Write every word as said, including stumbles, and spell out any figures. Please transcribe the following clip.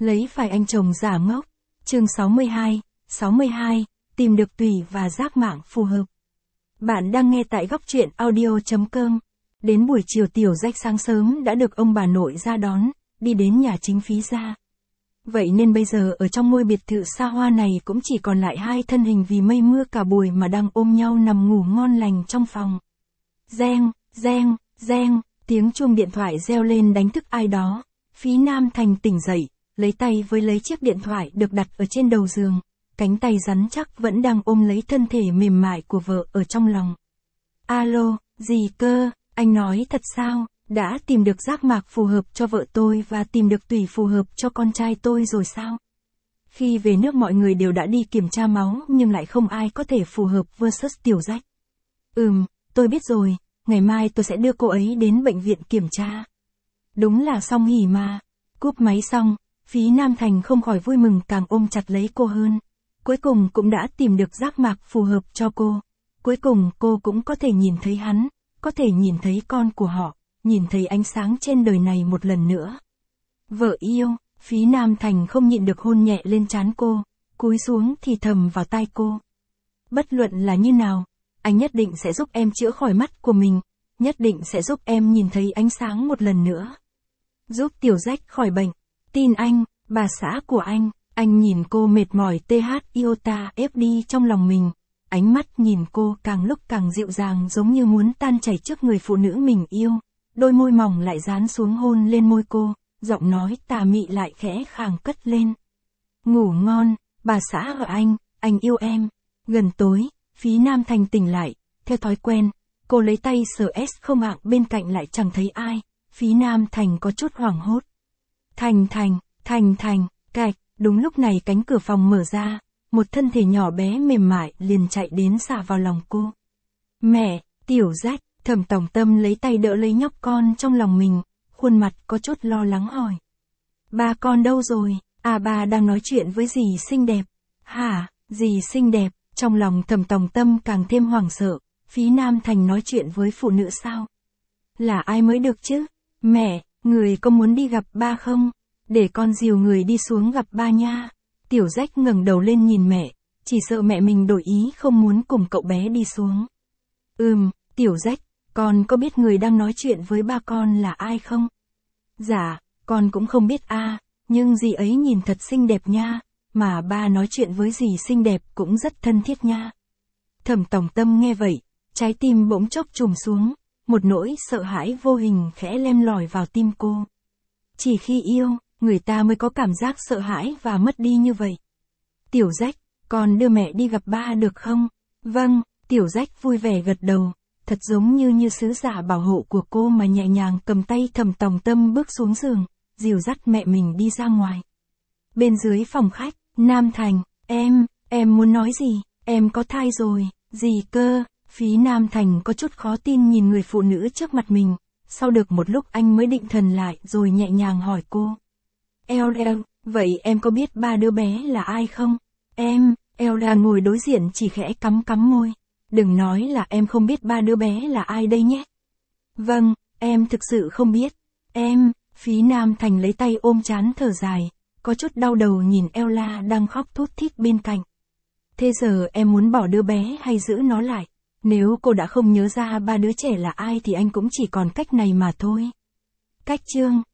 Lấy phải anh chồng giả ngốc. Chương sáu mươi hai, sáu mươi hai, tìm được tùy và giác mạng phù hợp. Bạn đang nghe tại góc truyện audio chấm com. Đến buổi chiều Tiểu Rách sáng sớm đã được ông bà nội ra đón, đi đến nhà chính Phí gia. Vậy nên bây giờ ở trong ngôi biệt thự xa hoa này cũng chỉ còn lại hai thân hình vì mây mưa cả buổi mà đang ôm nhau nằm ngủ ngon lành trong phòng. Reng, reng, reng, tiếng chuông điện thoại reo lên đánh thức ai đó. Phí Nam Thành tỉnh dậy, lấy tay với lấy chiếc điện thoại được đặt ở trên đầu giường, cánh tay rắn chắc vẫn đang ôm lấy thân thể mềm mại của vợ ở trong lòng. Alo, gì cơ, anh nói thật sao, đã tìm được giác mạc phù hợp cho vợ tôi và tìm được tùy phù hợp cho con trai tôi rồi sao? Khi về nước mọi người đều đã đi kiểm tra máu nhưng lại không ai có thể phù hợp versus Tiểu Rách. Ừm, tôi biết rồi, ngày mai tôi sẽ đưa cô ấy đến bệnh viện kiểm tra. Đúng là xong hỉ mà. Cúp máy xong, Phí Nam Thành không khỏi vui mừng càng ôm chặt lấy cô hơn. Cuối cùng cũng đã tìm được giác mạc phù hợp cho cô. Cuối cùng cô cũng có thể nhìn thấy hắn, có thể nhìn thấy con của họ, nhìn thấy ánh sáng trên đời này một lần nữa. Vợ yêu, Phí Nam Thành không nhịn được hôn nhẹ lên trán cô, cúi xuống thì thầm vào tai cô. Bất luận là như nào, anh nhất định sẽ giúp em chữa khỏi mắt của mình, nhất định sẽ giúp em nhìn thấy ánh sáng một lần nữa. Giúp Tiểu Rách khỏi bệnh, tin anh, bà xã của anh. Anh nhìn cô mệt mỏi tê hát iota ép đi trong lòng mình, ánh mắt nhìn cô càng lúc càng dịu dàng giống như muốn tan chảy trước người phụ nữ mình yêu, đôi môi mỏng lại dán xuống hôn lên môi cô, giọng nói tà mị lại khẽ khàng cất lên. Ngủ ngon, bà xã ở anh, anh yêu em. Gần tối, Phí Nam Thành tỉnh lại, theo thói quen, cô lấy tay sờ ét không hạng bên cạnh lại chẳng thấy ai, Phí Nam Thành có chút hoảng hốt. Thành Thành, Thành Thành, cạch. Đúng lúc này cánh cửa phòng mở ra, một thân thể nhỏ bé mềm mại liền chạy đến xả vào lòng cô. Mẹ, Tiểu Rách, Thẩm Tổng Tâm lấy tay đỡ lấy nhóc con trong lòng mình, khuôn mặt có chút lo lắng hỏi. Ba con đâu rồi? À ba đang nói chuyện với dì xinh đẹp. Hả, dì xinh đẹp, trong lòng Thẩm Tổng Tâm càng thêm hoảng sợ, Phí Nam Thành nói chuyện với phụ nữ sao? Là ai mới được chứ? Mẹ, người có muốn đi gặp ba không? Để con dìu người đi xuống gặp ba nha. Tiểu Rách ngẩng đầu lên nhìn mẹ, chỉ sợ mẹ mình đổi ý không muốn cùng cậu bé đi xuống. Ừm, Tiểu Rách, con có biết người đang nói chuyện với ba con là ai không? Dạ, con cũng không biết a, à, nhưng dì ấy nhìn thật xinh đẹp nha, mà ba nói chuyện với dì xinh đẹp cũng rất thân thiết nha. Thẩm Tổng Tâm nghe vậy, trái tim bỗng chốc trùng xuống, một nỗi sợ hãi vô hình khẽ lem lỏi vào tim cô. Chỉ khi yêu, người ta mới có cảm giác sợ hãi và mất đi như vậy. Tiểu Rách, con đưa mẹ đi gặp ba được không? Vâng, Tiểu Rách vui vẻ gật đầu, thật giống như như sứ giả bảo hộ của cô mà nhẹ nhàng cầm tay Thẩm Tổng Tâm bước xuống giường, dìu dắt mẹ mình đi ra ngoài. Bên dưới phòng khách, Nam Thành, em, em muốn nói gì, em có thai rồi, gì cơ? Phí Nam Thành có chút khó tin nhìn người phụ nữ trước mặt mình, sau được một lúc anh mới định thần lại rồi nhẹ nhàng hỏi cô. Elda, vậy em có biết ba đứa bé là ai không? Em, Elda ngồi đối diện chỉ khẽ cắm cắm môi. Đừng nói là em không biết ba đứa bé là ai đây nhé. Vâng, em thực sự không biết. Em, Phí Nam Thành lấy tay ôm trán thở dài, có chút đau đầu nhìn Ella đang khóc thút thít bên cạnh. Thế giờ em muốn bỏ đứa bé hay giữ nó lại? Nếu cô đã không nhớ ra ba đứa trẻ là ai thì anh cũng chỉ còn cách này mà thôi. Cách chương